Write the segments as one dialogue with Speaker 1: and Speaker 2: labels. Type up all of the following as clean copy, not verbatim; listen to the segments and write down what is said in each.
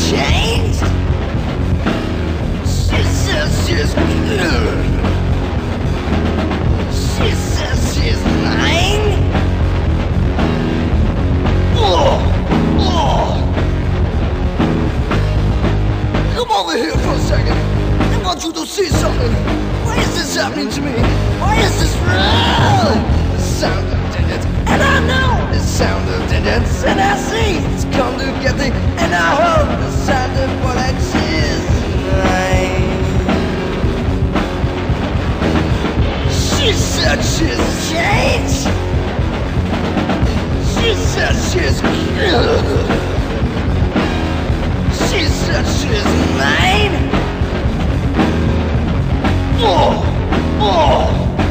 Speaker 1: changed. She says she's good. She says she's mine. Oh, oh. Come over here for a second. I want you to see something. Why is this happening to me? Why is this real? The sound of digits, and I know the sound of digits, and I see it's come together, and I hope the sound of what I see is mine. She said she's changed. She said she's good. She said she's mine. Oh, oh.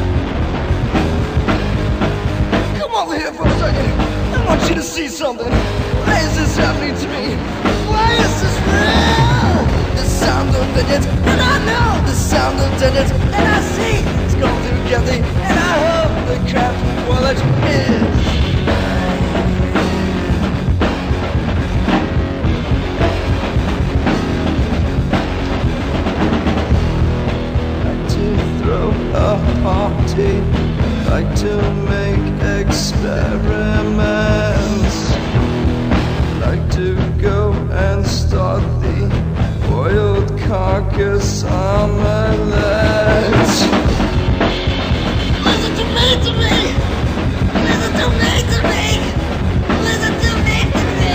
Speaker 1: Come over here for a second. I want you to see something. Why is this happening to me? Why is this real? The sound of digits, and I know the sound of digits, and I see it's going together, and I hope the crap wallet is.
Speaker 2: A party, like to make experiments, like to go and start the boiled carcass omelette.
Speaker 1: Listen to me, to me. Listen to me, to me. Listen to me, to me.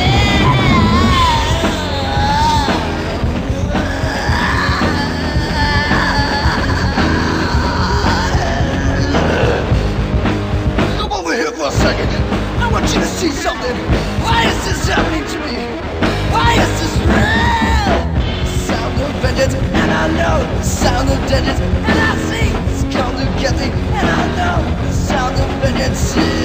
Speaker 2: For a second, I want you to see something. Why is this happening to me? Why is this real? The sound of vengeance, and I know the sound of vengeance, and I see it's come together, and I know the sound of vengeance.